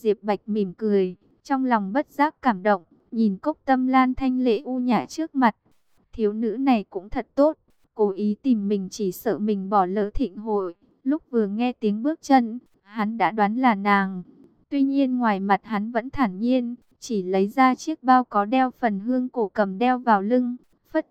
Diệp Bạch mỉm cười, trong lòng bất giác cảm động, nhìn Cốc Tâm Lan thanh lệ u nhã trước mặt. Thiếu nữ này cũng thật tốt, cố ý tìm mình chỉ sợ mình bỏ lỡ thịnh hội. Lúc vừa nghe tiếng bước chân, hắn đã đoán là nàng. Tuy nhiên ngoài mặt hắn vẫn thản nhiên, chỉ lấy ra chiếc bao có đeo phần hương cổ cầm đeo vào lưng, phất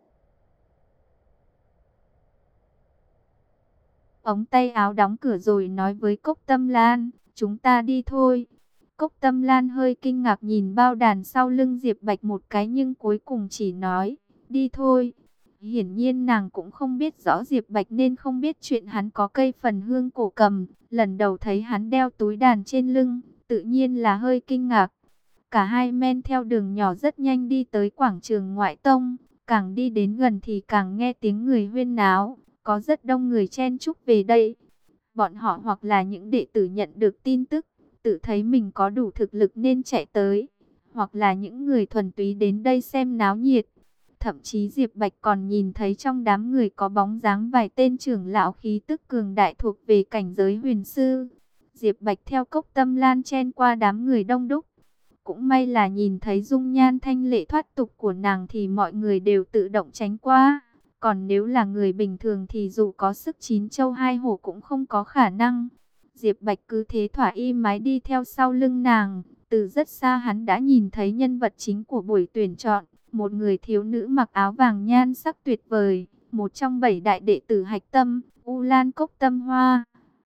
ống tay áo đóng cửa rồi nói với Cốc Tâm Lan, chúng ta đi thôi. Cốc Tâm Lan hơi kinh ngạc nhìn bao đàn sau lưng Diệp Bạch một cái nhưng cuối cùng chỉ nói, đi thôi. Hiển nhiên nàng cũng không biết rõ Diệp Bạch nên không biết chuyện hắn có cây phần hương cổ cầm. Lần đầu thấy hắn đeo túi đàn trên lưng, tự nhiên là hơi kinh ngạc. Cả hai men theo đường nhỏ rất nhanh đi tới quảng trường ngoại tông. Càng đi đến gần thì càng nghe tiếng người huyên náo. Có rất đông người chen chúc về đây. Bọn họ hoặc là những đệ tử nhận được tin tức, tự thấy mình có đủ thực lực nên chạy tới. Hoặc là những người thuần túy đến đây xem náo nhiệt. Thậm chí Diệp Bạch còn nhìn thấy trong đám người có bóng dáng vài tên trưởng lão khí tức cường đại thuộc về cảnh giới huyền sư. Diệp Bạch theo Cốc Tâm Lan chen qua đám người đông đúc. Cũng may là nhìn thấy dung nhan thanh lệ thoát tục của nàng thì mọi người đều tự động tránh qua. Còn nếu là người bình thường thì dù có sức chín châu hai hổ cũng không có khả năng. Diệp Bạch cứ thế thỏa y mái đi theo sau lưng nàng. Từ rất xa hắn đã nhìn thấy nhân vật chính của buổi tuyển chọn. Một người thiếu nữ mặc áo vàng nhan sắc tuyệt vời. Một trong 7 đại đệ tử hạch tâm, U Lan Cốc Tâm Hoa.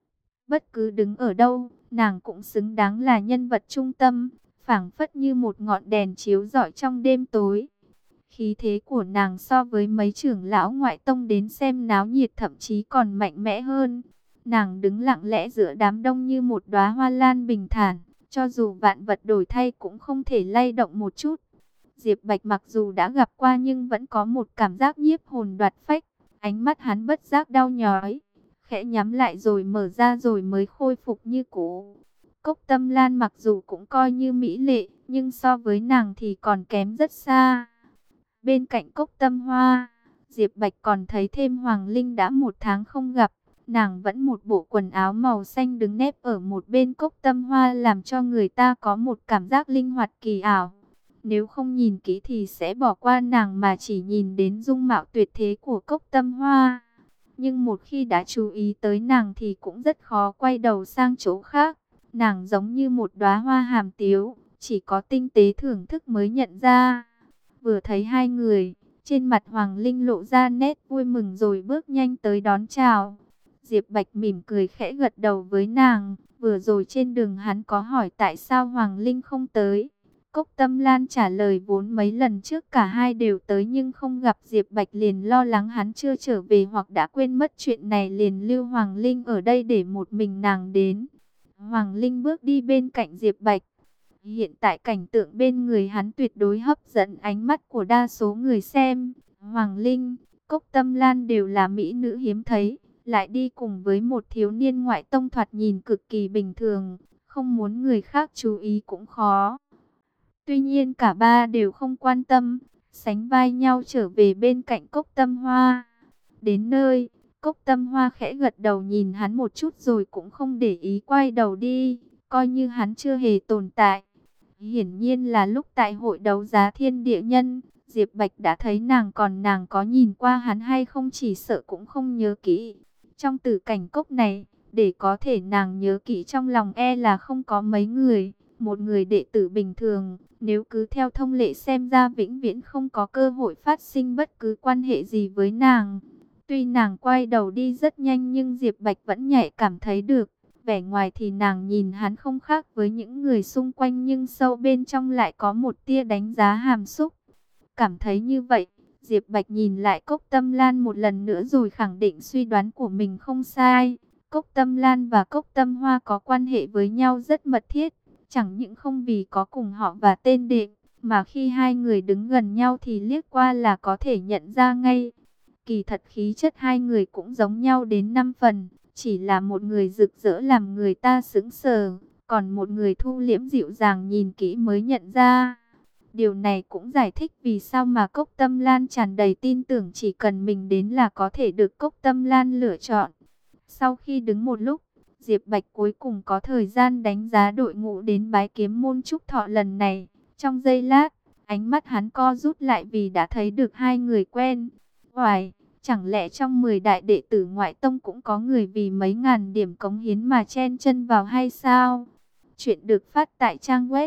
Bất cứ đứng ở đâu, nàng cũng xứng đáng là nhân vật trung tâm. Phảng phất như một ngọn đèn chiếu rọi trong đêm tối. Khí thế của nàng so với mấy trưởng lão ngoại tông đến xem náo nhiệt thậm chí còn mạnh mẽ hơn. Nàng đứng lặng lẽ giữa đám đông như một đóa hoa lan bình thản, cho dù vạn vật đổi thay cũng không thể lay động một chút. Diệp Bạch mặc dù đã gặp qua nhưng vẫn có một cảm giác nhiếp hồn đoạt phách, ánh mắt hắn bất giác đau nhói, khẽ nhắm lại rồi mở ra rồi mới khôi phục như cũ. Cốc Tâm Lan mặc dù cũng coi như mỹ lệ, nhưng so với nàng thì còn kém rất xa. Bên cạnh Cốc Tâm Hoa, Diệp Bạch còn thấy thêm Hoàng Linh đã 1 tháng không gặp. Nàng vẫn một bộ quần áo màu xanh đứng nép ở một bên Cốc Tâm Hoa làm cho người ta có một cảm giác linh hoạt kỳ ảo. Nếu không nhìn kỹ thì sẽ bỏ qua nàng mà chỉ nhìn đến dung mạo tuyệt thế của Cốc Tâm Hoa. Nhưng một khi đã chú ý tới nàng thì cũng rất khó quay đầu sang chỗ khác. Nàng giống như một đóa hoa hàm tiếu, chỉ có tinh tế thưởng thức mới nhận ra. Vừa thấy hai người, trên mặt Hoàng Linh lộ ra nét vui mừng rồi bước nhanh tới đón chào. Diệp Bạch mỉm cười khẽ gật đầu với nàng. Vừa rồi trên đường hắn có hỏi tại sao Hoàng Linh không tới. Cốc Tâm Lan trả lời vốn mấy lần trước cả hai đều tới nhưng không gặp Diệp Bạch liền lo lắng hắn chưa trở về hoặc đã quên mất chuyện này liền lưu Hoàng Linh ở đây để một mình nàng đến. Hoàng Linh bước đi bên cạnh Diệp Bạch. Hiện tại cảnh tượng bên người hắn tuyệt đối hấp dẫn ánh mắt của đa số người xem. Hoàng Linh, Cốc Tâm Lan đều là mỹ nữ hiếm thấy, lại đi cùng với một thiếu niên ngoại tông thoạt nhìn cực kỳ bình thường, không muốn người khác chú ý cũng khó. Tuy nhiên cả ba đều không quan tâm, sánh vai nhau trở về bên cạnh Cốc Tâm Hoa. Đến nơi, Cốc Tâm Hoa khẽ gật đầu nhìn hắn một chút rồi cũng không để ý quay đầu đi, coi như hắn chưa hề tồn tại. Hiển nhiên là lúc tại hội đấu giá thiên địa nhân, Diệp Bạch đã thấy nàng còn nàng có nhìn qua hắn hay không chỉ sợ cũng không nhớ kỹ. Trong tử cảnh cốc này, để có thể nàng nhớ kỹ trong lòng e là không có mấy người. Một người đệ tử bình thường, nếu cứ theo thông lệ xem ra vĩnh viễn không có cơ hội phát sinh bất cứ quan hệ gì với nàng. Tuy nàng quay đầu đi rất nhanh nhưng Diệp Bạch vẫn nhạy cảm thấy được. Vẻ ngoài thì nàng nhìn hắn không khác với những người xung quanh nhưng sâu bên trong lại có một tia đánh giá hàm xúc. Cảm thấy như vậy, Diệp Bạch nhìn lại Cốc Tâm Lan một lần nữa rồi khẳng định suy đoán của mình không sai. Cốc Tâm Lan và Cốc Tâm Hoa có quan hệ với nhau rất mật thiết. Chẳng những không vì có cùng họ và tên đệ, mà khi hai người đứng gần nhau thì liếc qua là có thể nhận ra ngay. Kỳ thật khí chất hai người cũng giống nhau đến 5 phần. Chỉ là một người rực rỡ làm người ta sững sờ, còn một người thu liễm dịu dàng nhìn kỹ mới nhận ra. Điều này cũng giải thích vì sao mà Cốc Tâm Lan tràn đầy tin tưởng chỉ cần mình đến là có thể được Cốc Tâm Lan lựa chọn. Sau khi đứng một lúc, Diệp Bạch cuối cùng có thời gian đánh giá đội ngũ đến bái kiếm môn trúc thọ lần này. Trong giây lát, ánh mắt hắn co rút lại vì đã thấy được hai người quen. Hoài, chẳng lẽ trong 10 đại đệ tử ngoại tông cũng có người vì mấy ngàn điểm cống hiến mà chen chân vào hay sao? Chuyện được phát tại trang web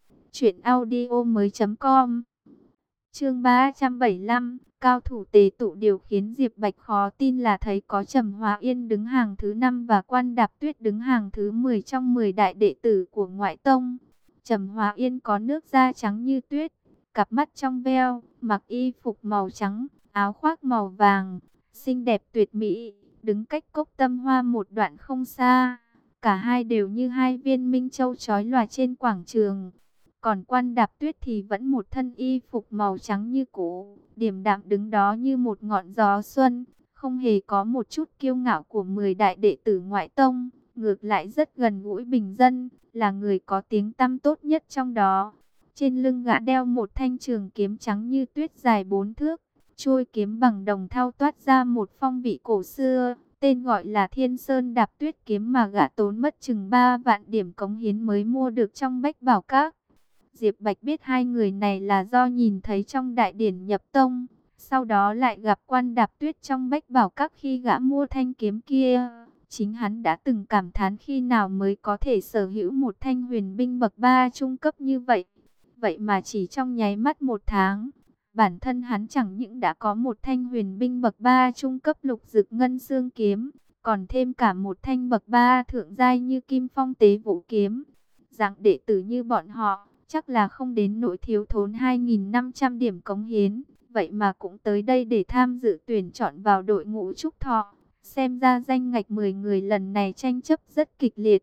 truyệnaudiomoi.com. Chương 375, cao thủ tề tụ. Điều khiến Diệp Bạch khó tin là thấy có Trầm Hòa Yên đứng hàng thứ 5 và Quan Đạp Tuyết đứng hàng thứ 10 trong 10 đại đệ tử của ngoại tông. Trầm Hòa Yên có nước da trắng như tuyết, cặp mắt trong veo, mặc y phục màu trắng, áo khoác màu vàng, xinh đẹp tuyệt mỹ, đứng cách Cốc Tâm Hoa một đoạn không xa. Cả hai đều như hai viên minh châu chói lòa trên quảng trường. Còn Quan Đạp Tuyết thì vẫn một thân y phục màu trắng như cũ, điềm đạm đứng đó như một ngọn gió xuân, không hề có một chút kiêu ngạo của 10 đại đệ tử ngoại tông, ngược lại rất gần gũi bình dân, là người có tiếng tăm tốt nhất trong đó. Trên lưng gã đeo một thanh trường kiếm trắng như tuyết dài 4 thước, chuôi kiếm bằng đồng thau toát ra một phong vị cổ xưa, tên gọi là Thiên Sơn Đạp Tuyết kiếm mà gã tốn mất chừng 3 vạn điểm cống hiến mới mua được trong Bách Bảo Các. Diệp Bạch biết hai người này là do nhìn thấy trong đại điển nhập tông, sau đó lại gặp Quan Đạp Tuyết trong Bách Bảo Các khi gã mua thanh kiếm kia. Chính hắn đã từng cảm thán khi nào mới có thể sở hữu một thanh huyền binh bậc 3 trung cấp như vậy. Vậy mà chỉ trong nháy mắt 1 tháng, bản thân hắn chẳng những đã có một thanh huyền binh bậc 3 trung cấp lục dực ngân xương kiếm, còn thêm cả một thanh bậc 3 thượng giai như Kim Phong Tế Vũ kiếm. Dạng đệ tử như bọn họ chắc là không đến nỗi thiếu thốn 2.500 điểm cống hiến, vậy mà cũng tới đây để tham dự tuyển chọn vào đội ngũ trúc thọ. Xem ra danh ngạch 10 người lần này tranh chấp rất kịch liệt.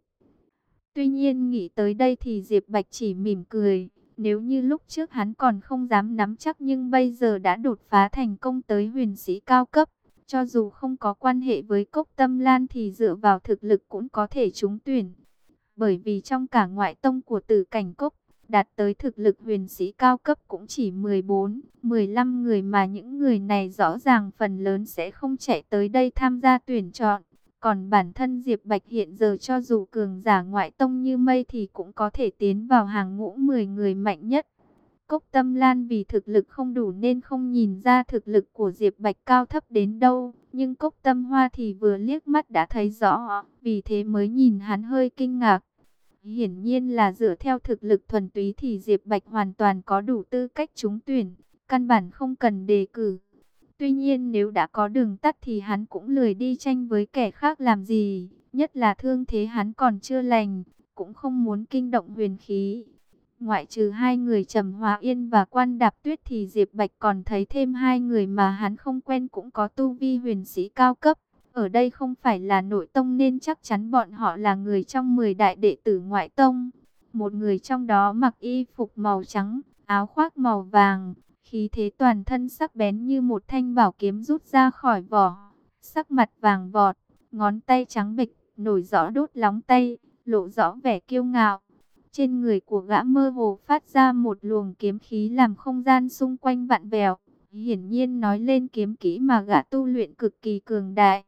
Tuy nhiên nghĩ tới đây thì Diệp Bạch chỉ mỉm cười. Nếu như lúc trước hắn còn không dám nắm chắc nhưng bây giờ đã đột phá thành công tới huyền sĩ cao cấp. Cho dù không có quan hệ với Cốc Tâm Lan thì dựa vào thực lực cũng có thể trúng tuyển. Bởi vì trong cả ngoại tông của Tử Cảnh Cốc, đạt tới thực lực huyền sĩ cao cấp cũng chỉ 14, 15 người mà những người này rõ ràng phần lớn sẽ không chạy tới đây tham gia tuyển chọn. Còn bản thân Diệp Bạch hiện giờ cho dù cường giả ngoại tông như mây thì cũng có thể tiến vào hàng ngũ 10 người mạnh nhất. Cốc Tâm Lan vì thực lực không đủ nên không nhìn ra thực lực của Diệp Bạch cao thấp đến đâu. Nhưng Cốc Tâm Hoa thì vừa liếc mắt đã thấy rõ, vì thế mới nhìn hắn hơi kinh ngạc. Hiển nhiên là dựa theo thực lực thuần túy thì Diệp Bạch hoàn toàn có đủ tư cách trúng tuyển, căn bản không cần đề cử. Tuy nhiên nếu đã có đường tắt thì hắn cũng lười đi tranh với kẻ khác làm gì, nhất là thương thế hắn còn chưa lành, cũng không muốn kinh động huyền khí. Ngoại trừ hai người Trầm Hòa Yên và Quan Đạp Tuyết thì Diệp Bạch còn thấy thêm hai người mà hắn không quen cũng có tu vi huyền sĩ cao cấp. Ở đây không phải là nội tông nên chắc chắn bọn họ là người trong 10 đại đệ tử ngoại tông. Một người trong đó mặc y phục màu trắng, áo khoác màu vàng, khí thế toàn thân sắc bén như một thanh bảo kiếm rút ra khỏi vỏ. Sắc mặt vàng vọt, ngón tay trắng bệch, nổi rõ đốt lóng tay, lộ rõ vẻ kiêu ngạo. Trên người của gã mơ hồ phát ra một luồng kiếm khí làm không gian xung quanh vặn vẹo. Hiển nhiên nói lên kiếm kỹ mà gã tu luyện cực kỳ cường đại.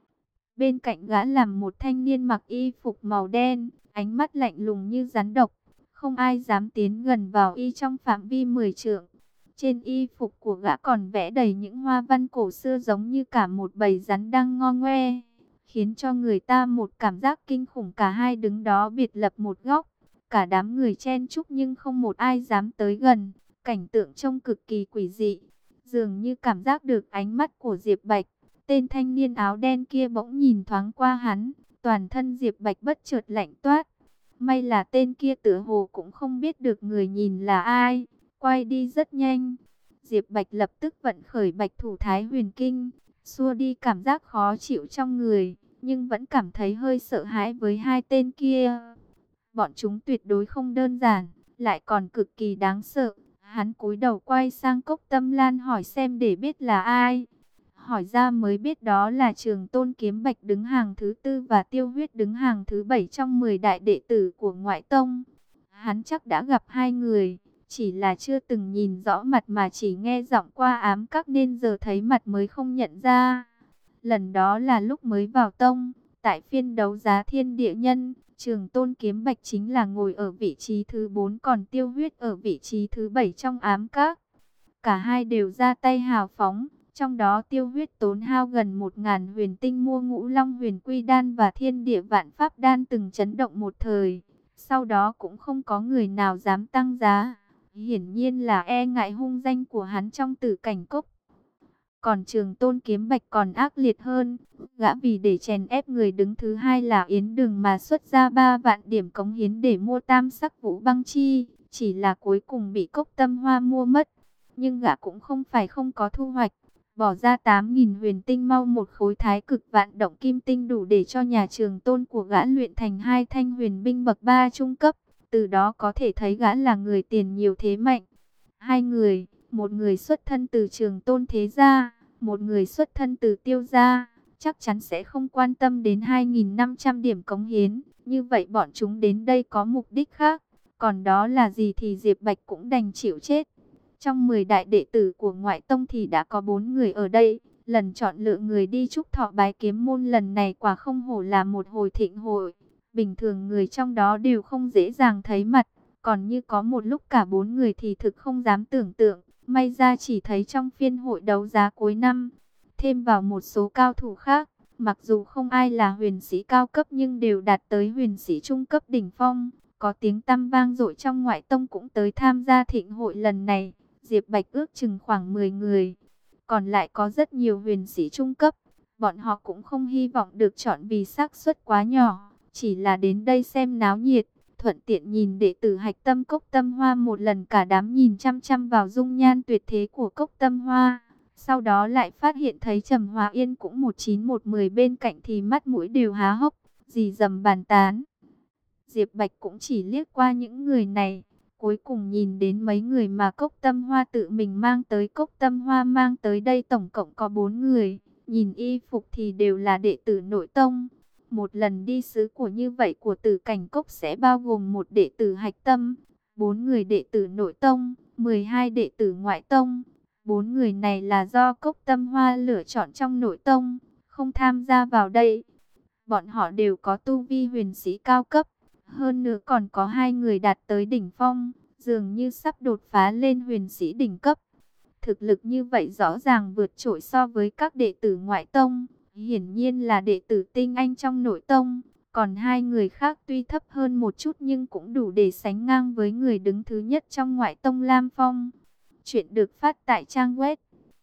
Bên cạnh gã là một thanh niên mặc y phục màu đen, ánh mắt lạnh lùng như rắn độc. Không ai dám tiến gần vào y trong phạm vi 10 trượng. Trên y phục của gã còn vẽ đầy những hoa văn cổ xưa giống như cả một bầy rắn đang ngo ngoe, khiến cho người ta một cảm giác kinh khủng. Cả hai đứng đó biệt lập một góc, cả đám người chen chúc nhưng không một ai dám tới gần. Cảnh tượng trông cực kỳ quỷ dị, dường như cảm giác được ánh mắt của Diệp Bạch. Tên thanh niên áo đen kia bỗng nhìn thoáng qua hắn, toàn thân Diệp Bạch bất chợt lạnh toát. May là tên kia tựa hồ cũng không biết được người nhìn là ai, quay đi rất nhanh. Diệp Bạch lập tức vận khởi Bạch Thủ Thái Huyền Kinh, xua đi cảm giác khó chịu trong người, nhưng vẫn cảm thấy hơi sợ hãi với hai tên kia. Bọn chúng tuyệt đối không đơn giản, lại còn cực kỳ đáng sợ. Hắn cúi đầu quay sang Cốc Tâm Lan hỏi xem để biết là ai. Hỏi ra mới biết đó là Trường Tôn Kiếm Bạch đứng hàng thứ 4 và Tiêu Huyết đứng hàng thứ 7 trong 10 đại đệ tử của ngoại tông. Hắn chắc đã gặp hai người, chỉ là chưa từng nhìn rõ mặt mà chỉ nghe giọng qua ám các nên giờ thấy mặt mới không nhận ra. Lần đó là lúc mới vào tông, tại phiên đấu giá thiên địa nhân, Trường Tôn Kiếm Bạch chính là ngồi ở vị trí thứ 4, còn Tiêu Huyết ở vị trí thứ 7 trong ám các. Cả hai đều ra tay hào phóng, trong đó Tiêu Huyết tốn hao gần 1000 huyền tinh mua Ngũ Long Huyền Quy đan và Thiên Địa Vạn Pháp đan từng chấn động một thời. Sau đó cũng không có người nào dám tăng giá, hiển nhiên là e ngại hung danh của hắn trong Tử Cảnh Cốc. Còn Trường Tôn Kiếm Bạch còn ác liệt hơn, gã vì để chèn ép người đứng thứ hai là Yến Đường mà xuất ra 3 vạn điểm cống hiến để mua tam sắc vũ băng chi, chỉ là cuối cùng bị Cốc Tâm Hoa mua mất. Nhưng gã cũng không phải không có thu hoạch, bỏ ra 8000 huyền tinh mau một khối thái cực vạn động kim tinh đủ để cho nhà Trường Tôn của gã luyện thành 2 thanh huyền binh bậc 3 trung cấp, từ đó có thể thấy gã là người tiền nhiều thế mạnh. Hai người, một người xuất thân từ Trường Tôn thế gia, một người xuất thân từ Tiêu gia, chắc chắn sẽ không quan tâm đến 2500 điểm cống hiến, như vậy bọn chúng đến đây có mục đích khác, còn đó là gì thì Diệp Bạch cũng đành chịu chết. Trong 10 đại đệ tử của ngoại tông thì đã có 4 người ở đây, lần chọn lựa người đi chúc thọ bái kiếm môn lần này quả không hổ là một hồi thịnh hội. Bình thường người trong đó đều không dễ dàng thấy mặt, còn như có một lúc cả 4 người thì thực không dám tưởng tượng, may ra chỉ thấy trong phiên hội đấu giá cuối năm. Thêm vào một số cao thủ khác, mặc dù không ai là huyền sĩ cao cấp nhưng đều đạt tới huyền sĩ trung cấp đỉnh phong, có tiếng tăm vang dội trong ngoại tông cũng tới tham gia thịnh hội lần này. Diệp Bạch ước chừng khoảng 10 người, còn lại có rất nhiều huyền sĩ trung cấp, bọn họ cũng không hy vọng được chọn vì xác suất quá nhỏ, chỉ là đến đây xem náo nhiệt, thuận tiện nhìn đệ tử hạch tâm Cốc Tâm Hoa một lần. Cả đám nhìn chăm chăm vào dung nhan tuyệt thế của Cốc Tâm Hoa, sau đó lại phát hiện thấy Trầm Hòa Yên cũng 19110 bên cạnh thì mắt mũi đều há hốc, rì rầm bàn tán. Diệp Bạch cũng chỉ liếc qua những người này, cuối cùng nhìn đến mấy người mà Cốc Tâm Hoa tự mình mang tới. Cốc Tâm Hoa mang tới đây tổng cộng có 4 người, nhìn y phục thì đều là đệ tử nội tông. Một lần đi sứ của như vậy của Tử Cảnh Cốc sẽ bao gồm một đệ tử hạch tâm, 4 người đệ tử nội tông, 12 đệ tử ngoại tông. 4 người này là do Cốc Tâm Hoa lựa chọn trong nội tông, không tham gia vào đây. Bọn họ đều có tu vi huyền sĩ cao cấp, hơn nữa còn có 2 người đạt tới đỉnh phong, dường như sắp đột phá lên huyền sĩ đỉnh cấp. Thực lực như vậy rõ ràng vượt trội so với các đệ tử ngoại tông, hiển nhiên là đệ tử tinh anh trong nội tông. Còn 2 người khác tuy thấp hơn một chút nhưng cũng đủ để sánh ngang với người đứng thứ nhất trong ngoại tông Lam Phong. Chuyện được phát tại trang web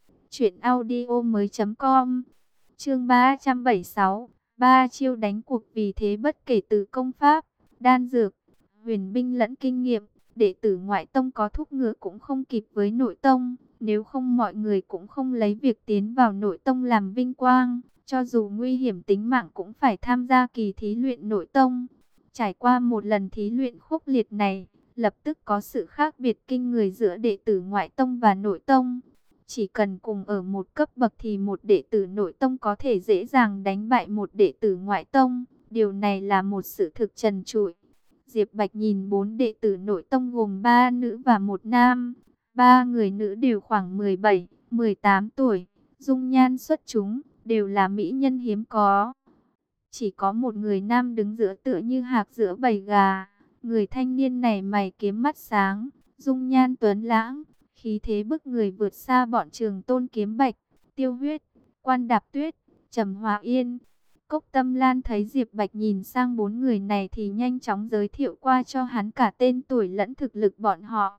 truyệnaudiomoi.com. Chương 376, 3 chiêu đánh cuộc. Vì thế bất kể từ công pháp, đan dược, huyền binh lẫn kinh nghiệm, đệ tử ngoại tông có thúc ngựa cũng không kịp với nội tông. Nếu không mọi người cũng không lấy việc tiến vào nội tông làm vinh quang, cho dù nguy hiểm tính mạng cũng phải tham gia kỳ thí luyện nội tông. Trải qua một lần thí luyện khốc liệt này, lập tức có sự khác biệt kinh người giữa đệ tử ngoại tông và nội tông. Chỉ cần cùng ở một cấp bậc thì một đệ tử nội tông có thể dễ dàng đánh bại một đệ tử ngoại tông. Điều này là một sự thực trần trụi. Diệp Bạch nhìn 4 đệ tử nội tông gồm 3 nữ và 1 nam. 3 người nữ đều khoảng 17, 18 tuổi, dung nhan xuất chúng, đều là mỹ nhân hiếm có. Chỉ có một người nam đứng giữa tựa như hạc giữa bầy gà. Người thanh niên này mày kiếm mắt sáng, dung nhan tuấn lãng, khí thế bức người vượt xa bọn Trường Tôn Kiếm Bạch, Tiêu Huyết, Quan Đạp Tuyết, Trầm Hòa Yên. Cốc Tâm Lan thấy Diệp Bạch nhìn sang 4 người này thì nhanh chóng giới thiệu qua cho hắn cả tên tuổi lẫn thực lực bọn họ.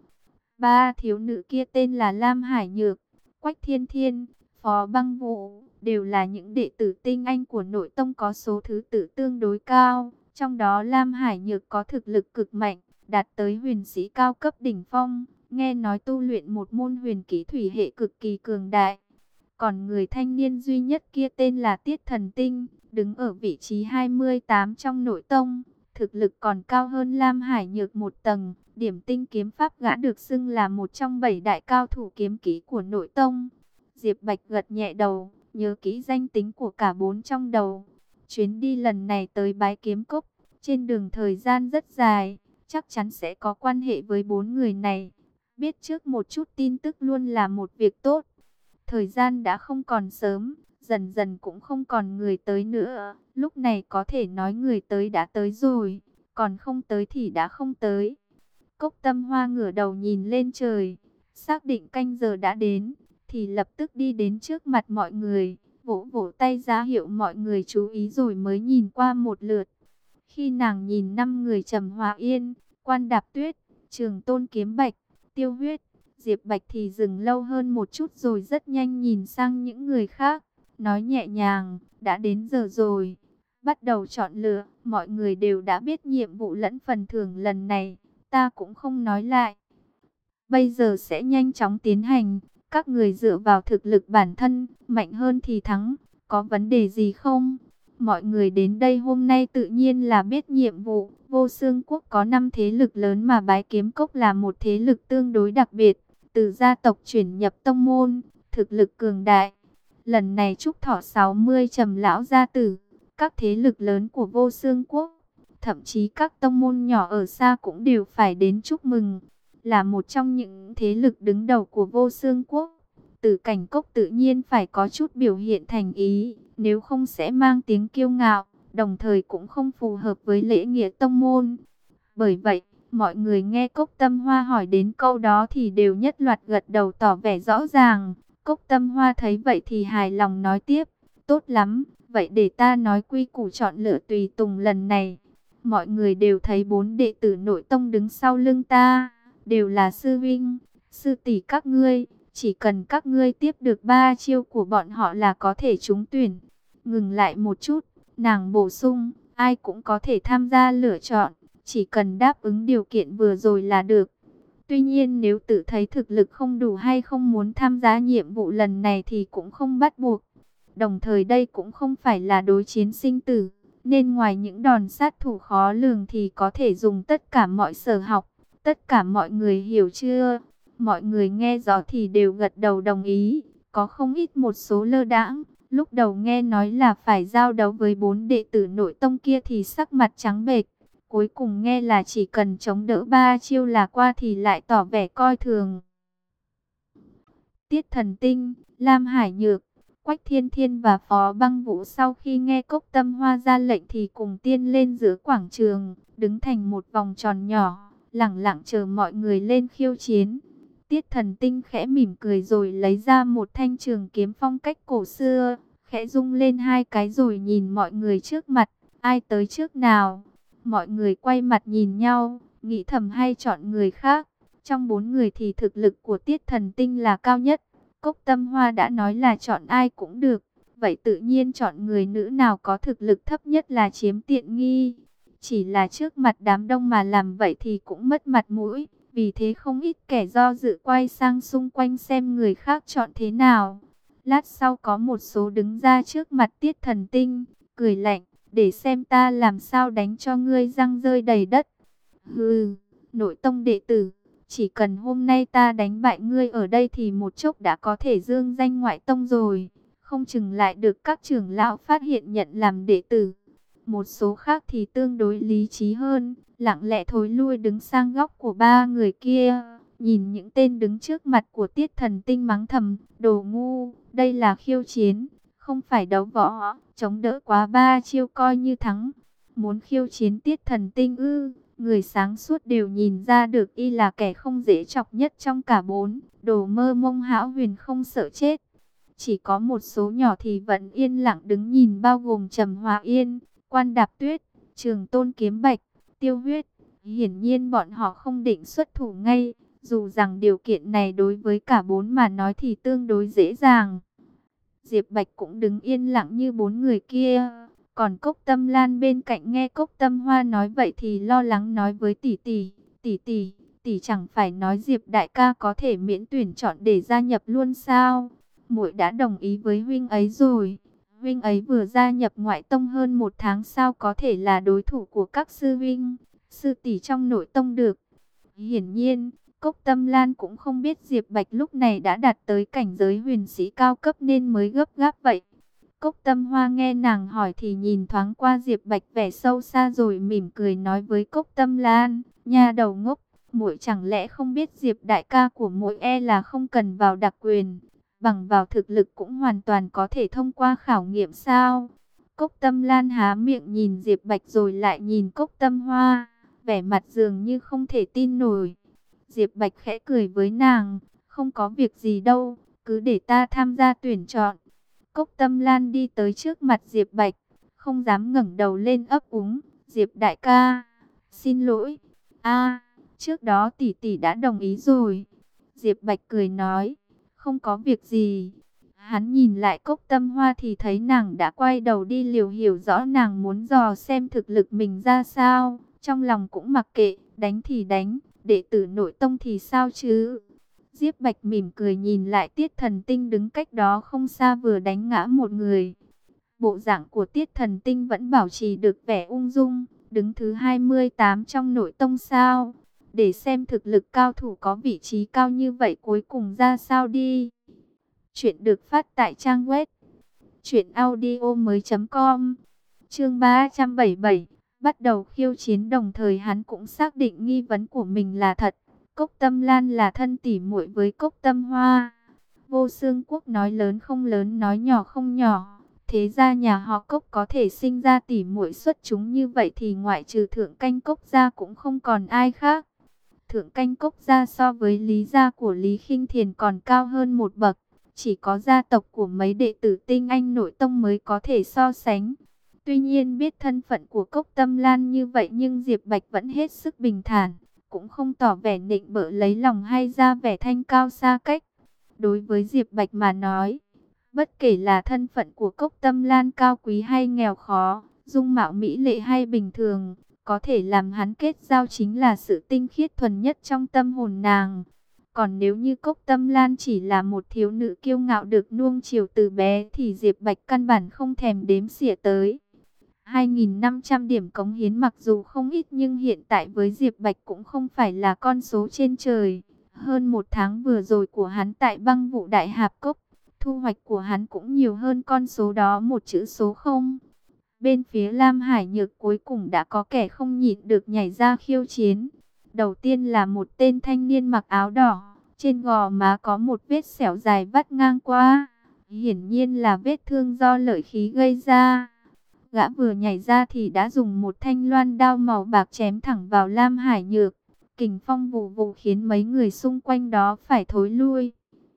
3 thiếu nữ kia tên là Lam Hải Nhược, Quách Thiên Thiên, Phó Băng Vũ, đều là những đệ tử tinh anh của nội tông có số thứ tự tương đối cao. Trong đó Lam Hải Nhược có thực lực cực mạnh, đạt tới huyền sĩ cao cấp đỉnh phong, nghe nói tu luyện một môn huyền kỹ thủy hệ cực kỳ cường đại. Còn người thanh niên duy nhất kia tên là Tiết Thần Tinh, đứng ở vị trí 28 trong nội tông, thực lực còn cao hơn Lam Hải Nhược một tầng. Điểm tinh kiếm pháp gã được xưng là một trong 7 đại cao thủ kiếm kỹ của nội tông. Diệp Bạch gật nhẹ đầu, nhớ kỹ danh tính của cả 4 trong đầu. Chuyến đi lần này tới Bái Kiếm Cốc, trên đường thời gian rất dài, chắc chắn sẽ có quan hệ với 4 người này. Biết trước một chút tin tức luôn là một việc tốt. Thời gian đã không còn sớm, Dần dần cũng không còn người tới nữa. Lúc này có thể nói người tới đã tới rồi, còn không tới thì đã không tới. Cốc Tâm Hoa ngửa đầu nhìn lên trời, xác định canh giờ đã đến, thì lập tức đi đến trước mặt mọi người, vỗ vỗ tay ra hiệu mọi người chú ý rồi mới nhìn qua một lượt. Khi nàng nhìn 5 người Trầm Hòa Yên, Quan Đạp Tuyết, Trường Tôn Kiếm Bạch, Tiêu Huyết, Diệp Bạch thì dừng lâu hơn một chút rồi rất nhanh nhìn sang những người khác, nói nhẹ nhàng, đã đến giờ rồi, bắt đầu chọn lựa. Mọi người đều đã biết nhiệm vụ lẫn phần thưởng lần này, ta cũng không nói lại. Bây giờ sẽ nhanh chóng tiến hành, các người dựa vào thực lực bản thân, mạnh hơn thì thắng, có vấn đề gì không? Mọi người đến đây hôm nay tự nhiên là biết nhiệm vụ. Vô Xương Quốc có 5 thế lực lớn mà Bái Kiếm Cốc là một thế lực tương đối đặc biệt, từ gia tộc chuyển nhập tông môn, thực lực cường đại. Lần này chúc thọ 60 Trầm lão gia tử, các thế lực lớn của Vô Xương Quốc, thậm chí các tông môn nhỏ ở xa cũng đều phải đến chúc mừng. Là một trong những thế lực đứng đầu của Vô Xương Quốc, Tử Cảnh Cốc tự nhiên phải có chút biểu hiện thành ý, nếu không sẽ mang tiếng kiêu ngạo, đồng thời cũng không phù hợp với lễ nghĩa tông môn. Bởi vậy, mọi người nghe Cốc Tâm Hoa hỏi đến câu đó thì đều nhất loạt gật đầu tỏ vẻ rõ ràng. Cốc Tâm Hoa thấy vậy thì hài lòng nói tiếp, tốt lắm, vậy để ta nói quy củ chọn lựa tùy tùng lần này. Mọi người đều thấy 4 đệ tử nội tông đứng sau lưng ta, đều là sư vinh, sư tỷ các ngươi, chỉ cần các ngươi tiếp được 3 chiêu của bọn họ là có thể trúng tuyển. Ngừng lại một chút, nàng bổ sung, ai cũng có thể tham gia lựa chọn, chỉ cần đáp ứng điều kiện vừa rồi là được. Tuy nhiên nếu tự thấy thực lực không đủ hay không muốn tham gia nhiệm vụ lần này thì cũng không bắt buộc. Đồng thời đây cũng không phải là đối chiến sinh tử, nên ngoài những đòn sát thủ khó lường thì có thể dùng tất cả mọi sở học. Tất cả mọi người hiểu chưa? Mọi người nghe rõ thì đều gật đầu đồng ý, có không ít một số lơ đãng. Lúc đầu nghe nói là phải giao đấu với 4 đệ tử nội tông kia thì sắc mặt trắng bệch. Cuối cùng nghe là chỉ cần chống đỡ 3 chiêu là qua thì lại tỏ vẻ coi thường. Tiết Thần Tinh, Lam Hải Nhược, Quách Thiên Thiên và Phó Băng Vũ sau khi nghe Cốc Tâm Hoa ra lệnh thì cùng tiên lên giữa quảng trường, đứng thành một vòng tròn nhỏ, lẳng lặng chờ mọi người lên khiêu chiến. Tiết Thần Tinh khẽ mỉm cười rồi lấy ra một thanh trường kiếm phong cách cổ xưa, khẽ rung lên 2 cái rồi nhìn mọi người trước mặt, ai tới trước nào. Mọi người quay mặt nhìn nhau, nghĩ thầm hay chọn người khác. Trong 4 người thì thực lực của Tiết Thần Tinh là cao nhất. Cốc Tâm Hoa đã nói là chọn ai cũng được, vậy tự nhiên chọn người nữ nào có thực lực thấp nhất là chiếm tiện nghi. Chỉ là trước mặt đám đông mà làm vậy thì cũng mất mặt mũi, vì thế không ít kẻ do dự quay sang xung quanh xem người khác chọn thế nào. Lát sau có một số đứng ra trước mặt Tiết Thần Tinh, cười lạnh, để xem ta làm sao đánh cho ngươi răng rơi đầy đất. Hừ, nội tông đệ tử, chỉ cần hôm nay ta đánh bại ngươi ở đây thì một chốc đã có thể dương danh ngoại tông rồi, không chừng lại được các trưởng lão phát hiện nhận làm đệ tử. Một số khác thì tương đối lý trí hơn, lặng lẽ thối lui đứng sang góc của 3 người kia, nhìn những tên đứng trước mặt của Tiết Thần Tinh mắng thầm, đồ ngu, đây là khiêu chiến, không phải đấu võ, chống đỡ quá 3 chiêu coi như thắng. Muốn khiêu chiến Tiết Thần Tinh ư? Người sáng suốt đều nhìn ra được y là kẻ không dễ chọc nhất trong cả 4, đồ mơ mông hão huyền không sợ chết. Chỉ có một số nhỏ thì vẫn yên lặng đứng nhìn bao gồm Trầm Hòa Yên, Quan Đạp Tuyết, Trường Tôn Kiếm Bạch, Tiêu Huyết. Hiển nhiên bọn họ không định xuất thủ ngay, dù rằng điều kiện này đối với cả 4 mà nói thì tương đối dễ dàng. Diệp Bạch cũng đứng yên lặng như 4 người kia. Còn Cốc Tâm Lan bên cạnh nghe Cốc Tâm Hoa nói vậy thì lo lắng nói với tỷ tỷ, tỷ chẳng phải nói Diệp đại ca có thể miễn tuyển chọn để gia nhập luôn sao? Muội đã đồng ý với huynh ấy rồi. Huynh ấy vừa gia nhập ngoại tông hơn 1 tháng sao có thể là đối thủ của các sư huynh, sư tỷ trong nội tông được. Hiển nhiên, Cốc Tâm Lan cũng không biết Diệp Bạch lúc này đã đạt tới cảnh giới huyền sĩ cao cấp nên mới gấp gáp vậy. Cốc Tâm Hoa nghe nàng hỏi thì nhìn thoáng qua Diệp Bạch vẻ sâu xa rồi mỉm cười nói với Cốc Tâm Lan, nha đầu ngốc, muội chẳng lẽ không biết Diệp đại ca của muội e là không cần vào đặc quyền, bằng vào thực lực cũng hoàn toàn có thể thông qua khảo nghiệm sao? Cốc Tâm Lan há miệng nhìn Diệp Bạch rồi lại nhìn Cốc Tâm Hoa, vẻ mặt dường như không thể tin nổi. Diệp Bạch khẽ cười với nàng, không có việc gì đâu, cứ để ta tham gia tuyển chọn. Cốc Tâm Lan đi tới trước mặt Diệp Bạch, không dám ngẩng đầu lên ấp úng, Diệp đại ca, xin lỗi, trước đó tỷ tỷ đã đồng ý rồi. Diệp Bạch cười nói, không có việc gì. Hắn nhìn lại Cốc Tâm Hoa thì thấy nàng đã quay đầu đi liều, hiểu rõ nàng muốn dò xem thực lực mình ra sao. Trong lòng cũng mặc kệ, đánh thì đánh, đệ tử nội tông thì sao chứ. Diệp Bạch mỉm cười nhìn lại Tiết Thần Tinh đứng cách đó không xa vừa đánh ngã một người. Bộ dạng của Tiết Thần Tinh vẫn bảo trì được vẻ ung dung, đứng thứ 28 trong nội tông sao. Để xem thực lực cao thủ có vị trí cao như vậy cuối cùng ra sao đi. Chuyện được phát tại trang web truyệnaudiomoi.com. Chương 377, bắt đầu khiêu chiến, đồng thời hắn cũng xác định nghi vấn của mình là thật. Cốc Tâm Lan là thân tỉ muội với Cốc Tâm Hoa. Vô Xương Quốc nói lớn không lớn, nói nhỏ không nhỏ. Thế ra nhà họ Cốc có thể sinh ra tỉ muội xuất chúng như vậy thì ngoại trừ Thượng Canh Cốc gia cũng không còn ai khác. Thượng Canh Cốc gia so với Lý gia của Lý Khinh Thiền còn cao hơn một bậc. Chỉ có gia tộc của mấy đệ tử tinh anh nội tông mới có thể so sánh. Tuy nhiên biết thân phận của Cốc Tâm Lan như vậy nhưng Diệp Bạch vẫn hết sức bình thản, cũng không tỏ vẻ nịnh bợ lấy lòng hay ra vẻ thanh cao xa cách. Đối với Diệp Bạch mà nói, bất kể là thân phận của Cốc Tâm Lan cao quý hay nghèo khó, dung mạo mỹ lệ hay bình thường, có thể làm hắn kết giao chính là sự tinh khiết thuần nhất trong tâm hồn nàng. Còn nếu như Cốc Tâm Lan chỉ là một thiếu nữ kiêu ngạo được nuông chiều từ bé thì Diệp Bạch căn bản không thèm đếm xỉa tới. 2.500 điểm cống hiến mặc dù không ít nhưng hiện tại với Diệp Bạch cũng không phải là con số trên trời. Hơn một tháng vừa rồi của hắn tại Băng Vụ Đại Hạp Cốc, thu hoạch của hắn cũng nhiều hơn con số đó một chữ số 0. Bên phía Lam Hải Nhược cuối cùng đã có kẻ không nhịn được nhảy ra khiêu chiến. Đầu tiên là một tên thanh niên mặc áo đỏ, trên gò má có một vết sẹo dài vắt ngang qua, hiển nhiên là vết thương do lợi khí gây ra. Gã vừa nhảy ra thì đã dùng một thanh loan đao màu bạc chém thẳng vào Lam Hải Nhược. Kình phong vù vù khiến mấy người xung quanh đó phải thối lui.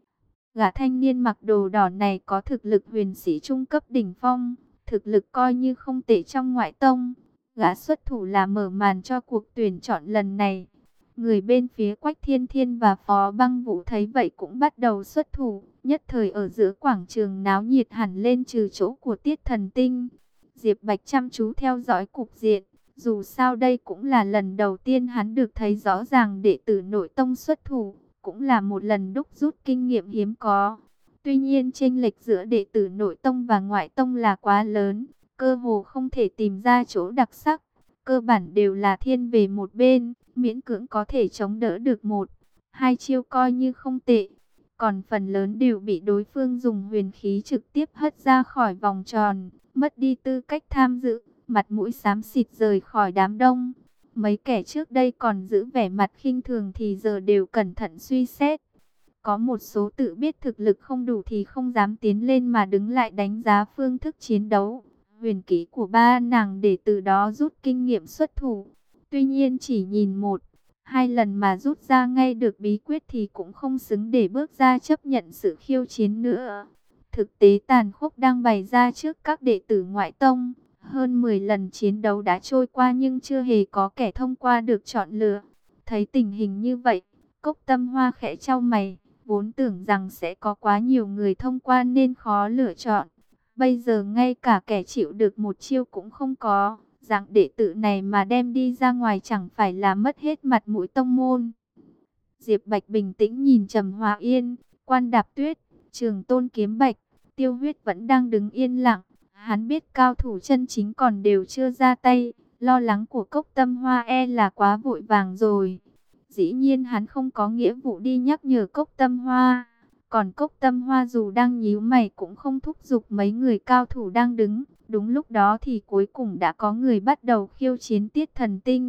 Gã thanh niên mặc đồ đỏ này có thực lực huyền sĩ trung cấp đỉnh phong, thực lực coi như không tệ trong ngoại tông. Gã xuất thủ là mở màn cho cuộc tuyển chọn lần này. Người bên phía Quách Thiên Thiên và Phó Băng Vũ thấy vậy cũng bắt đầu xuất thủ. Nhất thời ở giữa quảng trường náo nhiệt hẳn lên trừ chỗ của Tiết Thần Tinh. Diệp Bạch chăm chú theo dõi cục diện. Dù sao đây cũng là lần đầu tiên hắn được thấy rõ ràng đệ tử nội tông xuất thủ. Cũng là một lần đúc rút kinh nghiệm hiếm có. Tuy nhiên chênh lệch giữa đệ tử nội tông và ngoại tông là quá lớn. Cơ hồ không thể tìm ra chỗ đặc sắc. Cơ bản đều là thiên về một bên, miễn cưỡng có thể chống đỡ được một, hai chiêu coi như không tệ. Còn phần lớn đều bị đối phương dùng huyền khí trực tiếp hất ra khỏi vòng tròn, mất đi tư cách tham dự, mặt mũi xám xịt rời khỏi đám đông. Mấy kẻ trước đây còn giữ vẻ mặt khinh thường thì giờ đều cẩn thận suy xét. Có một số tự biết thực lực không đủ thì không dám tiến lên mà đứng lại đánh giá phương thức chiến đấu, huyền kỹ của ba nàng để từ đó rút kinh nghiệm xuất thủ. Tuy nhiên chỉ nhìn một, hai lần mà rút ra ngay được bí quyết thì cũng không xứng để bước ra chấp nhận sự khiêu chiến nữa. Thực tế tàn khốc đang bày ra trước các đệ tử ngoại tông. Hơn 10 lần chiến đấu đã trôi qua nhưng chưa hề có kẻ thông qua được chọn lựa. Thấy tình hình như vậy, Cốc Tâm Hoa khẽ chau mày, vốn tưởng rằng sẽ có quá nhiều người thông qua nên khó lựa chọn. Bây giờ ngay cả kẻ chịu được một chiêu cũng không có. Dạng đệ tử này mà đem đi ra ngoài chẳng phải là mất hết mặt mũi tông môn. Diệp Bạch bình tĩnh nhìn Trầm Hòa Yên, Quan Đạp Tuyết, Trường Tôn Kiếm Bạch, Tiêu Huyết vẫn đang đứng yên lặng. Hắn biết cao thủ chân chính còn đều chưa ra tay, lo lắng của Cốc Tâm Hoa là quá vội vàng rồi. Dĩ nhiên hắn không có nghĩa vụ đi nhắc nhở Cốc Tâm Hoa. Còn Cốc Tâm Hoa dù đang nhíu mày cũng không thúc giục mấy người cao thủ đang đứng. Đúng lúc đó thì cuối cùng đã có người bắt đầu khiêu chiến Tiết Thần Tinh.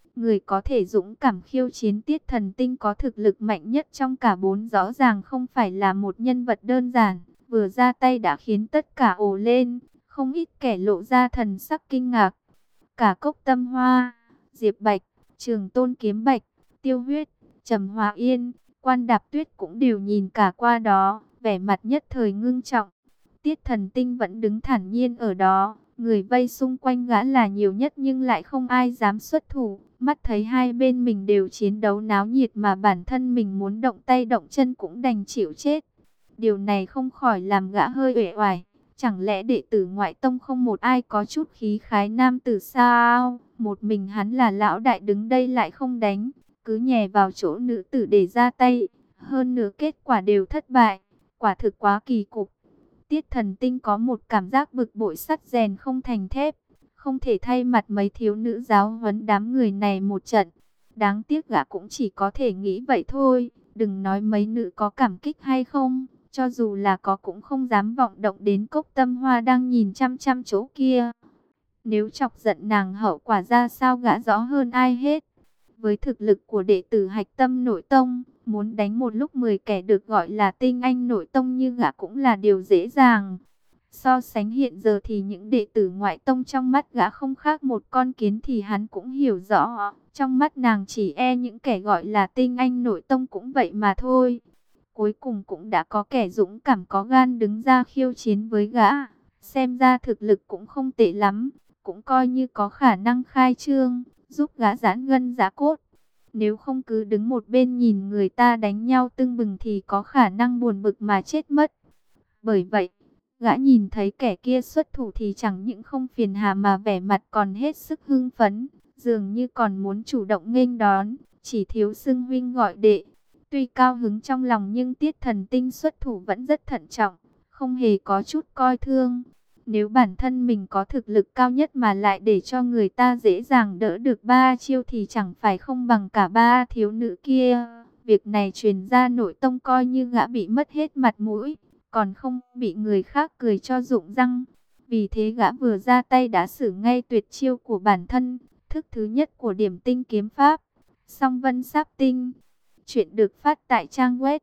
Người có thể dũng cảm khiêu chiến Tiết Thần Tinh có thực lực mạnh nhất trong cả bốn rõ ràng không phải là một nhân vật đơn giản. Vừa ra tay đã khiến tất cả ồ lên, không ít kẻ lộ ra thần sắc kinh ngạc. Cả Cốc Tâm Hoa, Diệp Bạch, Trường Tôn Kiếm Bạch, Tiêu Huyết, Trầm Hòa Yên, Quan Đạp Tuyết cũng đều nhìn cả qua đó, vẻ mặt nhất thời ngưng trọng. Tiết Thần Tinh vẫn đứng thản nhiên ở đó, người vây xung quanh gã là nhiều nhất nhưng lại không ai dám xuất thủ. Mắt thấy hai bên mình đều chiến đấu náo nhiệt mà bản thân mình muốn động tay động chân cũng đành chịu chết. Điều này không khỏi làm gã hơi uể oải. Chẳng lẽ đệ tử ngoại tông không một ai có chút khí khái nam tử sao? Một mình hắn là lão đại đứng đây lại không đánh, cứ nhè vào chỗ nữ tử để ra tay. Hơn nữa kết quả đều thất bại, quả thực quá kỳ cục. Tiết Thần Tinh có một cảm giác bực bội, sắt rèn không thành thép, không thể thay mặt mấy thiếu nữ giáo huấn đám người này một trận. Đáng tiếc gã cũng chỉ có thể nghĩ vậy thôi, đừng nói mấy nữ có cảm kích hay không, cho dù là có cũng không dám vọng động đến Cốc Tâm Hoa đang nhìn chăm chăm chỗ kia. Nếu chọc giận nàng hậu quả ra sao gã rõ hơn ai hết. Với thực lực của đệ tử hạch tâm nội tông, muốn đánh một lúc 10 kẻ được gọi là tinh anh nội tông như gã cũng là điều dễ dàng. So sánh hiện giờ thì những đệ tử ngoại tông trong mắt gã không khác một con kiến thì hắn cũng hiểu rõ. Trong mắt nàng chỉ e những kẻ gọi là tinh anh nội tông cũng vậy mà thôi. Cuối cùng cũng đã có kẻ dũng cảm có gan đứng ra khiêu chiến với gã. Xem ra thực lực cũng không tệ lắm, cũng coi như có khả năng khai trương, giúp gã giãn gân giãn cốt. Nếu không cứ đứng một bên nhìn người ta đánh nhau tưng bừng thì có khả năng buồn bực mà chết mất. Bởi vậy, gã nhìn thấy kẻ kia xuất thủ thì chẳng những không phiền hà mà vẻ mặt còn hết sức hưng phấn, dường như còn muốn chủ động nghênh đón, chỉ thiếu xưng huynh gọi đệ. Tuy cao hứng trong lòng nhưng Tiết Thần Tinh xuất thủ vẫn rất thận trọng, không hề có chút coi thương. Nếu bản thân mình có thực lực cao nhất mà lại để cho người ta dễ dàng đỡ được 3 chiêu thì chẳng phải không bằng cả 3 thiếu nữ kia. Việc này truyền ra nội tông coi như gã bị mất hết mặt mũi, còn không bị người khác cười cho rụng răng. Vì thế gã vừa ra tay đã sử ngay tuyệt chiêu của bản thân, thức thứ nhất của điểm tinh kiếm pháp, Song Vân Sáp Tinh. Chuyện được phát tại trang web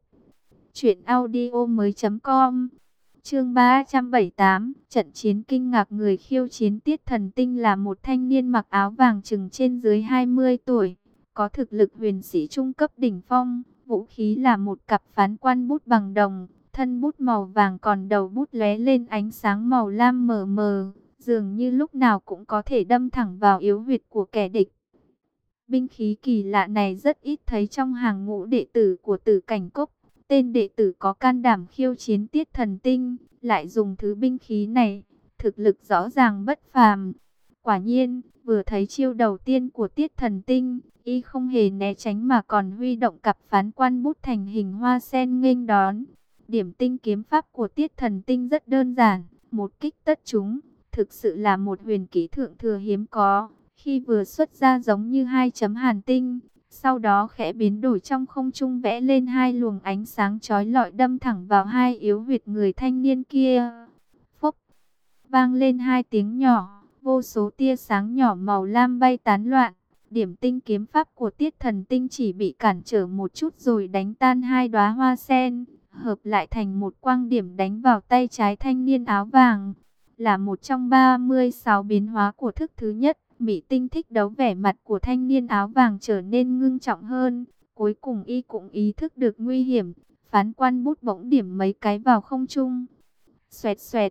truyệnaudiomoi.com. Chương 378, trận chiến kinh ngạc. Người khiêu chiến Tiết Thần Tinh là một thanh niên mặc áo vàng chừng trên dưới 20 tuổi, có thực lực huyền sĩ trung cấp đỉnh phong, vũ khí là một cặp phán quan bút bằng đồng, thân bút màu vàng còn đầu bút lóe lên ánh sáng màu lam mờ mờ, dường như lúc nào cũng có thể đâm thẳng vào yếu huyệt của kẻ địch. Binh khí kỳ lạ này rất ít thấy trong hàng ngũ đệ tử của Tử Cảnh Cốc. Tên đệ tử có can đảm khiêu chiến Tiết Thần Tinh, lại dùng thứ binh khí này, thực lực rõ ràng bất phàm. Quả nhiên, vừa thấy chiêu đầu tiên của Tiết Thần Tinh, y không hề né tránh mà còn huy động cặp phán quan bút thành hình hoa sen nghênh đón. Điểm tinh kiếm pháp của Tiết Thần Tinh rất đơn giản, một kích tất trúng, thực sự là một huyền kỹ thượng thừa hiếm có. Khi vừa xuất ra giống như hai chấm hàn tinh, sau đó khẽ biến đổi trong không trung vẽ lên hai luồng ánh sáng chói lọi đâm thẳng vào hai yếu huyệt người thanh niên kia. Phốc, vang lên hai tiếng nhỏ, vô số tia sáng nhỏ màu lam bay tán loạn. Điểm tinh kiếm pháp của Tiết Thần Tinh chỉ bị cản trở một chút rồi đánh tan hai đóa hoa sen, hợp lại thành một quang điểm đánh vào tay trái thanh niên áo vàng. Là một trong 36 biến hóa của thức thứ nhất, Mỹ Tinh thích đấu, vẻ mặt của thanh niên áo vàng trở nên ngưng trọng hơn. Cuối cùng y cũng ý thức được nguy hiểm, phán quan bút bỗng điểm mấy cái vào không trung. Xoẹt xoẹt,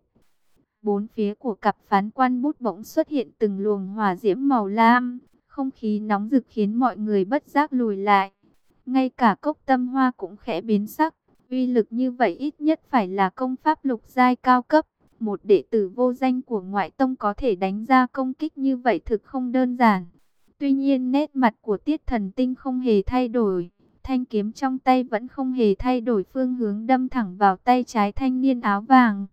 bốn phía của cặp phán quan bút bỗng xuất hiện từng luồng hỏa diễm màu lam, không khí nóng rực khiến mọi người bất giác lùi lại. Ngay cả Cốc Tâm Hoa cũng khẽ biến sắc, uy lực như vậy ít nhất phải là công pháp lục giai cao cấp. Một đệ tử vô danh của ngoại tông có thể đánh ra công kích như vậy thực không đơn giản. Tuy nhiên nét mặt của Tiết Thần Tinh không hề thay đổi. Thanh kiếm trong tay vẫn không hề thay đổi phương hướng đâm thẳng vào tay trái thanh niên áo vàng.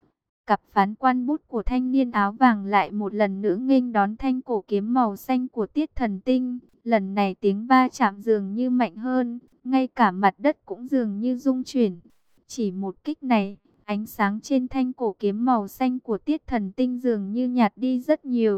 Cặp phán quan bút của thanh niên áo vàng lại một lần nữa nghênh đón thanh cổ kiếm màu xanh của Tiết Thần Tinh. Lần này tiếng va chạm dường như mạnh hơn, ngay cả mặt đất cũng dường như rung chuyển. Chỉ một kích này, ánh sáng trên thanh cổ kiếm màu xanh của Tiết Thần Tinh dường như nhạt đi rất nhiều.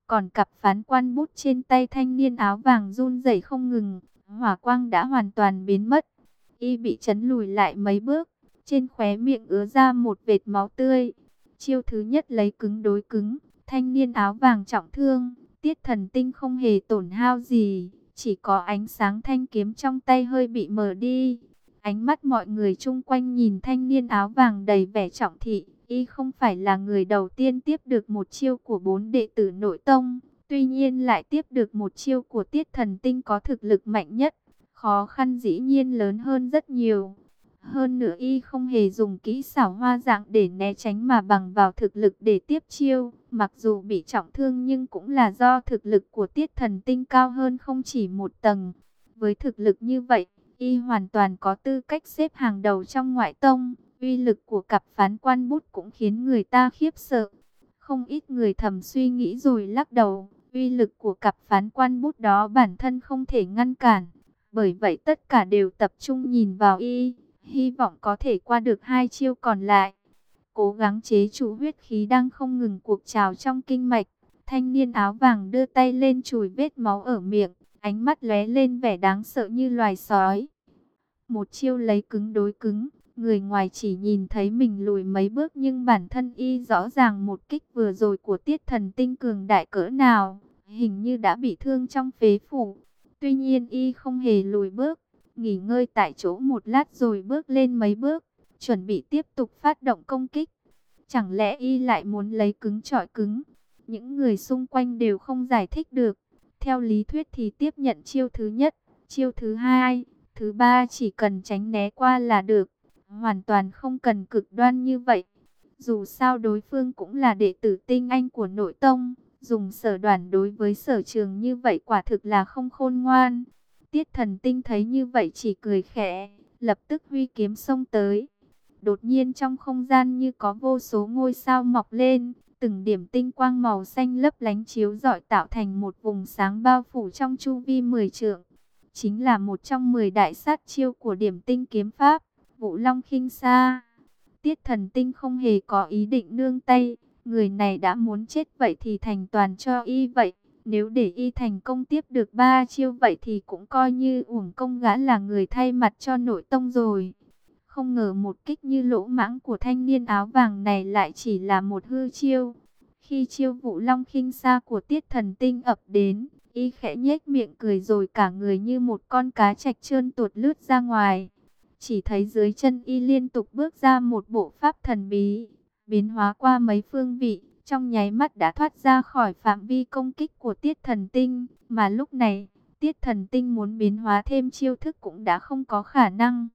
Còn cặp phán quan bút trên tay thanh niên áo vàng run rẩy không ngừng, hỏa quang đã hoàn toàn biến mất. Y bị chấn lùi lại mấy bước, trên khóe miệng ứa ra một vệt máu tươi. Chiêu thứ nhất lấy cứng đối cứng, thanh niên áo vàng trọng thương, Tiết Thần Tinh không hề tổn hao gì, chỉ có ánh sáng thanh kiếm trong tay hơi bị mờ đi. Ánh mắt mọi người chung quanh nhìn thanh niên áo vàng đầy vẻ trọng thị, y không phải là người đầu tiên tiếp được một chiêu của 4 đệ tử nội tông, tuy nhiên lại tiếp được một chiêu của Tiết Thần Tinh có thực lực mạnh nhất. Khó khăn dĩ nhiên lớn hơn rất nhiều. Hơn nữa y không hề dùng kỹ xảo hoa dạng để né tránh mà bằng vào thực lực để tiếp chiêu. Mặc dù bị trọng thương nhưng cũng là do thực lực của Tiết Thần Tinh cao hơn không chỉ một tầng. Với thực lực như vậy, y hoàn toàn có tư cách xếp hàng đầu trong ngoại tông. Uy lực của cặp phán quan bút cũng khiến người ta khiếp sợ. Không ít người thầm suy nghĩ rồi lắc đầu. Uy lực của cặp phán quan bút đó bản thân không thể ngăn cản. Bởi vậy tất cả đều tập trung nhìn vào y, hy vọng có thể qua được 2 chiêu còn lại. Cố gắng chế trụ huyết khí đang không ngừng cuộc trào trong kinh mạch. Thanh niên áo vàng đưa tay lên chùi vết máu ở miệng, ánh mắt lóe lên vẻ đáng sợ như loài sói. Một chiêu lấy cứng đối cứng, người ngoài chỉ nhìn thấy mình lùi mấy bước nhưng bản thân y rõ ràng một kích vừa rồi của Tiết Thần Tinh cường đại cỡ nào, hình như đã bị thương trong phế phủ. Tuy nhiên y không hề lùi bước, nghỉ ngơi tại chỗ một lát rồi bước lên mấy bước, chuẩn bị tiếp tục phát động công kích. Chẳng lẽ y lại muốn lấy cứng chọi cứng? Những người xung quanh đều không giải thích được. Theo lý thuyết thì tiếp nhận chiêu thứ nhất, chiêu thứ hai, thứ ba chỉ cần tránh né qua là được. Hoàn toàn không cần cực đoan như vậy. Dù sao đối phương cũng là đệ tử tinh anh của nội tông. Dùng sở đoản đối với sở trường như vậy quả thực là không khôn ngoan. Tiết Thần Tinh thấy như vậy chỉ cười khẽ, lập tức huy kiếm xông tới. Đột nhiên trong không gian như có vô số ngôi sao mọc lên, từng điểm tinh quang màu xanh lấp lánh chiếu rọi tạo thành một vùng sáng bao phủ trong chu vi 10 trượng. Chính là một trong 10 đại sát chiêu của điểm tinh kiếm pháp, Vũ Long Khinh Sa. Tiết Thần Tinh không hề có ý định nương tay. Người này đã muốn chết vậy thì thành toàn cho y vậy. Nếu để y thành công tiếp được 3 chiêu vậy thì cũng coi như uổng công gã là người thay mặt cho nội tông rồi. Không ngờ một kích như lỗ mãng của thanh niên áo vàng này lại chỉ là một hư chiêu. Khi chiêu Vũ Long Khinh Sa của Tiết Thần Tinh ập đến, y khẽ nhếch miệng cười rồi cả người như một con cá trạch trơn tuột lướt ra ngoài. Chỉ thấy dưới chân y liên tục bước ra một bộ pháp thần bí, biến hóa qua mấy phương vị, trong nháy mắt đã thoát ra khỏi phạm vi công kích của Tiết Thần Tinh. Mà lúc này, Tiết Thần Tinh muốn biến hóa thêm chiêu thức cũng đã không có khả năng.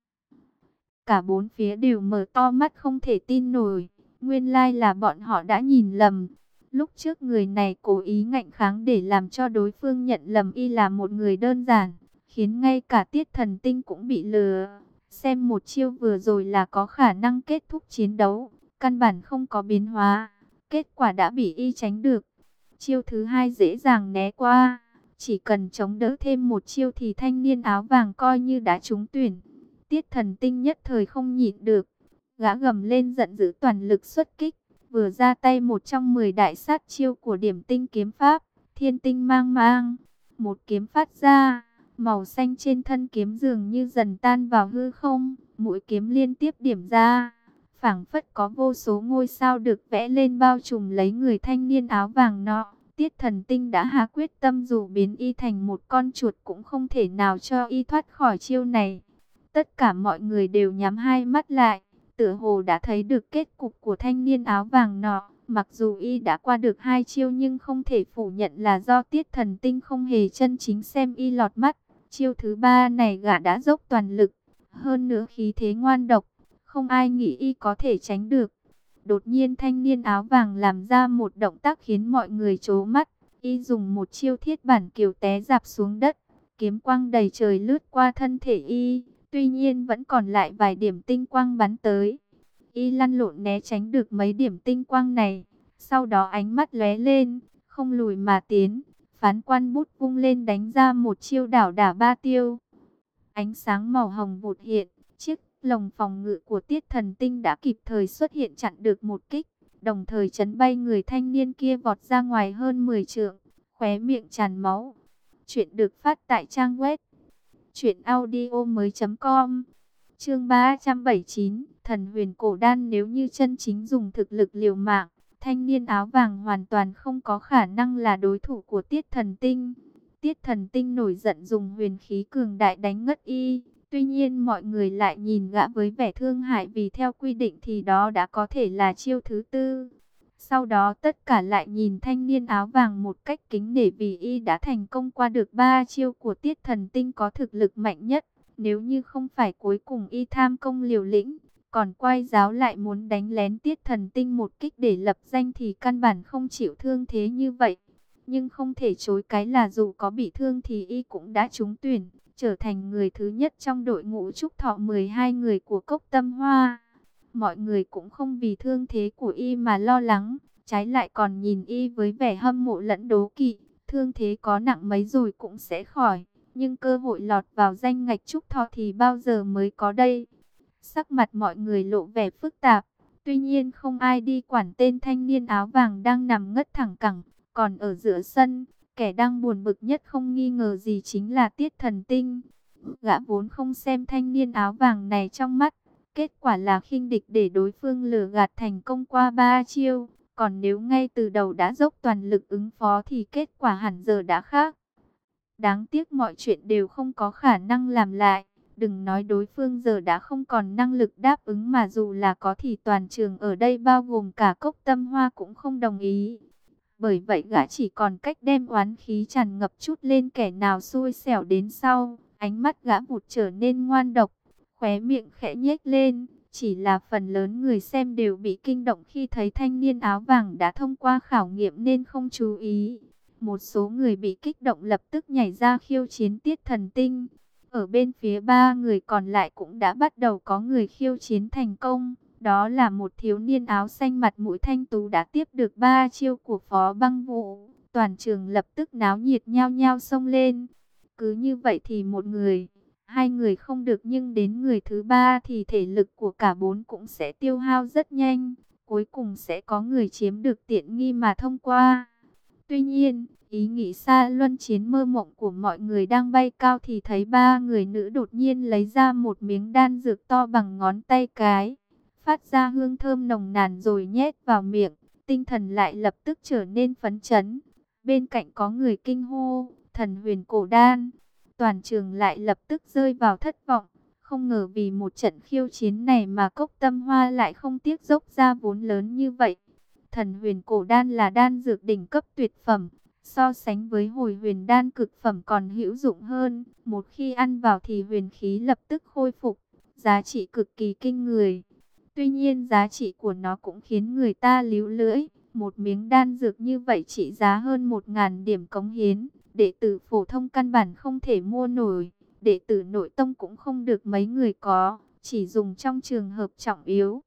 Cả bốn phía đều mở to mắt không thể tin nổi, nguyên lai là bọn họ đã nhìn lầm. Lúc trước người này cố ý ngạnh kháng để làm cho đối phương nhận lầm y là một người đơn giản, khiến ngay cả Tiết Thần Tinh cũng bị lừa. Xem một chiêu vừa rồi là có khả năng kết thúc chiến đấu, căn bản không có biến hóa, kết quả đã bị y tránh được. Chiêu thứ hai dễ dàng né qua, chỉ cần chống đỡ thêm một chiêu thì thanh niên áo vàng coi như đã trúng tuyển. Tiết Thần Tinh nhất thời không nhịn được, gã gầm lên giận dữ toàn lực xuất kích, vừa ra tay một trong 10 đại sát chiêu của điểm tinh kiếm pháp, Thiên Tinh Mang Mang. Một kiếm phát ra, màu xanh trên thân kiếm dường như dần tan vào hư không, mũi kiếm liên tiếp điểm ra, phảng phất có vô số ngôi sao được vẽ lên bao trùm lấy người thanh niên áo vàng nọ. Tiết Thần Tinh đã hạ quyết tâm dù biến y thành một con chuột cũng không thể nào cho y thoát khỏi chiêu này. Tất cả mọi người đều nhắm hai mắt lại, tựa hồ đã thấy được kết cục của thanh niên áo vàng nọ. Mặc dù y đã qua được 2 chiêu nhưng không thể phủ nhận là do Tiết Thần Tinh không hề chân chính xem y lọt mắt. Chiêu thứ 3 này gã đã dốc toàn lực, hơn nữa khí thế ngoan độc, không ai nghĩ y có thể tránh được. Đột nhiên thanh niên áo vàng làm ra một động tác khiến mọi người trố mắt. Y dùng một chiêu thiết bản kiều té rạp xuống đất, kiếm quang đầy trời lướt qua thân thể y, tuy nhiên vẫn còn lại vài điểm tinh quang bắn tới. Y lăn lộn né tránh được mấy điểm tinh quang này, sau đó ánh mắt lóe lên, không lùi mà tiến, phán quan bút vung lên đánh ra một chiêu đảo đả ba tiêu. Ánh sáng màu hồng vụt hiện, chiếc lồng phòng ngự của Tiết Thần Tinh đã kịp thời xuất hiện chặn được một kích, đồng thời chấn bay người thanh niên kia vọt ra ngoài hơn 10 trượng. khóe miệng tràn máu. Chuyện được phát tại trang web truyệnaudiomoi.com. Chương 379, Thần Huyền Cổ Đan. Nếu như chân chính dùng thực lực liều mạng, thanh niên áo vàng hoàn toàn không có khả năng là đối thủ của Tiết Thần Tinh. Tiết Thần Tinh nổi giận dùng huyền khí cường đại đánh ngất y. Tuy nhiên mọi người lại nhìn gã với vẻ thương hại, vì theo quy định thì đó đã có thể là chiêu thứ tư. Sau đó tất cả lại nhìn thanh niên áo vàng một cách kính nể, vì y đã thành công qua được 3 chiêu của Tiết Thần Tinh có thực lực mạnh nhất. Nếu như không phải cuối cùng y tham công liều lĩnh, còn quay giáo lại muốn đánh lén Tiết Thần Tinh một kích để lập danh, thì căn bản không chịu thương thế như vậy. Nhưng không thể chối cái là dù có bị thương thì y cũng đã trúng tuyển, trở thành người thứ nhất trong đội ngũ trúc thọ 12 người của Cốc Tâm Hoa. Mọi người cũng không vì thương thế của y mà lo lắng, trái lại còn nhìn y với vẻ hâm mộ lẫn đố kỵ. Thương thế có nặng mấy rồi cũng sẽ khỏi, nhưng cơ hội lọt vào danh ngạch trúc thọ thì bao giờ mới có đây. Sắc mặt mọi người lộ vẻ phức tạp, tuy nhiên không ai đi quản tên thanh niên áo vàng đang nằm ngất thẳng cẳng. Còn ở giữa sân, kẻ đang buồn bực nhất không nghi ngờ gì chính là Tiết Thần Tinh. Gã vốn không xem thanh niên áo vàng này trong mắt, kết quả là khinh địch để đối phương lừa gạt thành công qua 3 chiêu. Còn nếu ngay từ đầu đã dốc toàn lực ứng phó thì kết quả hẳn giờ đã khác. Đáng tiếc mọi chuyện đều không có khả năng làm lại. Đừng nói đối phương giờ đã không còn năng lực đáp ứng, mà dù là có thì toàn trường ở đây bao gồm cả Cốc Tâm Hoa cũng không đồng ý. Bởi vậy gã chỉ còn cách đem oán khí tràn ngập chút lên kẻ nào xui xẻo đến sau. Ánh mắt gã vụt trở nên ngoan độc, khóe miệng khẽ nhếch lên. Chỉ là phần lớn người xem đều bị kinh động khi thấy thanh niên áo vàng đã thông qua khảo nghiệm nên không chú ý. Một số người bị kích động lập tức nhảy ra khiêu chiến Tiết Thần Tinh. Ở bên phía 3 người còn lại cũng đã bắt đầu có người khiêu chiến thành công. Đó là một thiếu niên áo xanh mặt mũi thanh tú đã tiếp được 3 chiêu của Phó Băng Vũ. Toàn trường lập tức náo nhiệt nhao nhao xông lên. Cứ như vậy thì một người, 2 người không được, nhưng đến người thứ 3 thì thể lực của cả 4 cũng sẽ tiêu hao rất nhanh. Cuối cùng sẽ có người chiếm được tiện nghi mà thông qua. Tuy nhiên, ý nghĩ xa luân chiến mơ mộng của mọi người đang bay cao thì thấy 3 người nữ đột nhiên lấy ra một miếng đan dược to bằng ngón tay cái, phát ra hương thơm nồng nàn rồi nhét vào miệng. Tinh thần lại lập tức trở nên phấn chấn. Bên cạnh có người kinh hô, Thần Huyền Cổ Đan. Toàn trường lại lập tức rơi vào thất vọng. Không ngờ vì một trận khiêu chiến này mà Cốc Tâm Hoa lại không tiếc dốc ra vốn lớn như vậy. Thần Huyền Cổ Đan là đan dược đỉnh cấp tuyệt phẩm, so sánh với Hồi Huyền Đan cực phẩm còn hữu dụng hơn. Một khi ăn vào thì huyền khí lập tức khôi phục, giá trị cực kỳ kinh người. Tuy nhiên giá trị của nó cũng khiến người ta líu lưỡi. Một miếng đan dược như vậy trị giá hơn 1000 điểm cống hiến, đệ tử phổ thông căn bản không thể mua nổi. Đệ tử nội tông cũng không được mấy người có, chỉ dùng trong trường hợp trọng yếu.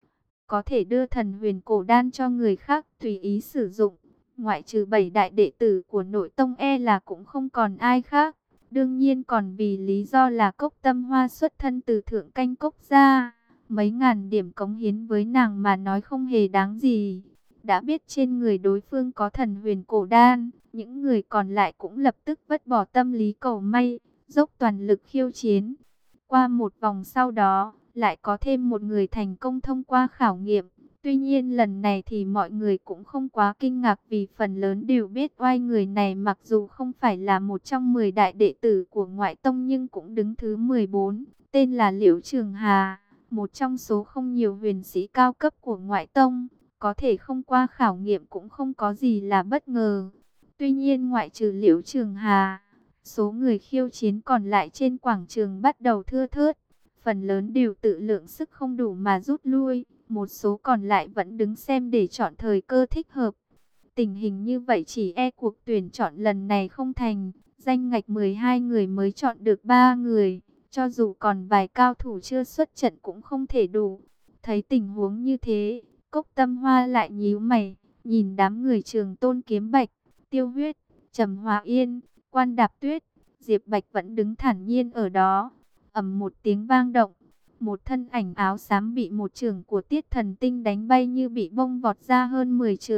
Có thể đưa Thần Huyền Cổ Đan cho người khác tùy ý sử dụng. Ngoại trừ 7 đại đệ tử của nội tông là cũng không còn ai khác. Đương nhiên còn vì lý do là Cốc Tâm Hoa xuất thân từ thượng canh cốc gia. Mấy ngàn điểm cống hiến với nàng mà nói không hề đáng gì. Đã biết trên người đối phương có Thần Huyền Cổ Đan, những người còn lại cũng lập tức vứt bỏ tâm lý cầu may, dốc toàn lực khiêu chiến. Qua một vòng sau đó, lại có thêm một người thành công thông qua khảo nghiệm. Tuy nhiên lần này thì mọi người cũng không quá kinh ngạc, vì phần lớn đều biết oai người này mặc dù không phải là một trong 10 đại đệ tử của ngoại tông nhưng cũng đứng thứ 14, tên là Liễu Trường Hà, một trong số không nhiều huyền sĩ cao cấp của ngoại tông. Có thể không qua khảo nghiệm cũng không có gì là bất ngờ. Tuy nhiên ngoại trừ Liễu Trường Hà, số người khiêu chiến còn lại trên quảng trường bắt đầu thưa thớt. Phần lớn đều tự lượng sức không đủ mà rút lui. Một số còn lại vẫn đứng xem để chọn thời cơ thích hợp. Tình hình như vậy chỉ cuộc tuyển chọn lần này không thành. Danh ngạch 12 người mới chọn được 3 người. Cho dù còn vài cao thủ chưa xuất trận cũng không thể đủ. Thấy tình huống như thế, Cốc Tâm Hoa lại nhíu mày, nhìn đám người Trường Tôn Kiếm Bạch, Tiêu Huyết, Trầm Hòa Yên, Quan Đạp Tuyết. Diệp Bạch vẫn đứng thản nhiên ở đó. Ầm một tiếng vang động, một thân ảnh áo xám bị một chưởng của Tiết Thần Tinh đánh bay như bị bông vọt ra hơn 10 trượng.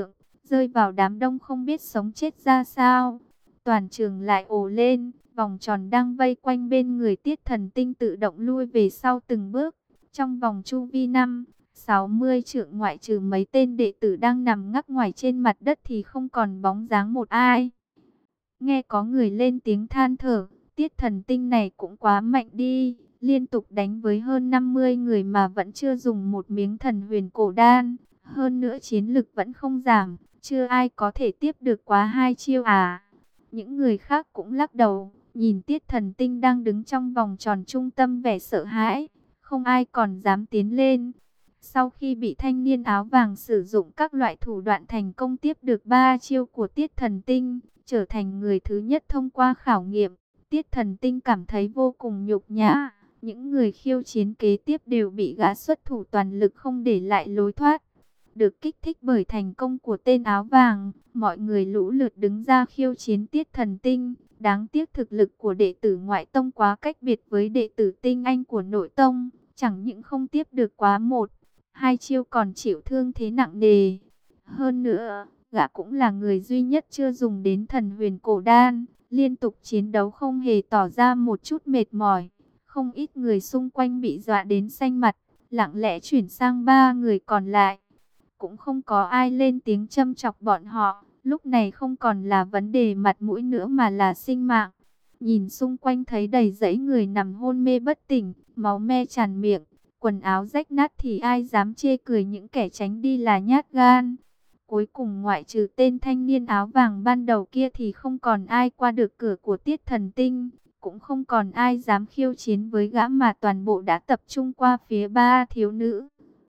rơi vào đám đông không biết sống chết ra sao. Toàn trường lại ồ lên, vòng tròn đang vây quanh bên người Tiết Thần Tinh tự động lui về sau từng bước. Trong vòng chu vi 60 trượng ngoại trừ mấy tên đệ tử đang nằm ngắc ngoài trên mặt đất thì không còn bóng dáng một ai. Nghe có người lên tiếng than thở, Tiết Thần Tinh này cũng quá mạnh đi, liên tục đánh với hơn 50 người mà vẫn chưa dùng một miếng thần huyền cổ đan, hơn nữa chiến lực vẫn không giảm, chưa ai có thể tiếp được quá 2 chiêu à. Những người khác cũng lắc đầu, nhìn Tiết Thần Tinh đang đứng trong vòng tròn trung tâm vẻ sợ hãi, không ai còn dám tiến lên. Sau khi bị thanh niên áo vàng sử dụng các loại thủ đoạn thành công tiếp được 3 chiêu của Tiết Thần Tinh, trở thành người thứ nhất thông qua khảo nghiệm, Tiết Thần Tinh cảm thấy vô cùng nhục nhã. Những người khiêu chiến kế tiếp đều bị gã xuất thủ toàn lực không để lại lối thoát. Được kích thích bởi thành công của tên áo vàng, mọi người lũ lượt đứng ra khiêu chiến Tiết Thần Tinh. Đáng tiếc thực lực của đệ tử ngoại tông quá cách biệt với đệ tử tinh anh của nội tông, chẳng những không tiếp được quá 1-2 chiêu còn chịu thương thế nặng nề. Hơn nữa, gã cũng là người duy nhất chưa dùng đến thần huyền cổ đan, liên tục chiến đấu không hề tỏ ra một chút mệt mỏi. Không ít người xung quanh bị dọa đến xanh mặt, lặng lẽ chuyển sang 3 người còn lại. Cũng không có ai lên tiếng châm chọc bọn họ, lúc này không còn là vấn đề mặt mũi nữa mà là sinh mạng. Nhìn xung quanh thấy đầy dãy người nằm hôn mê bất tỉnh, máu me tràn miệng, quần áo rách nát thì ai dám chê cười những kẻ tránh đi là nhát gan. Cuối cùng ngoại trừ tên thanh niên áo vàng ban đầu kia thì không còn ai qua được cửa của Tiết Thần Tinh. Cũng không còn ai dám khiêu chiến với gã mà toàn bộ đã tập trung qua phía 3 thiếu nữ.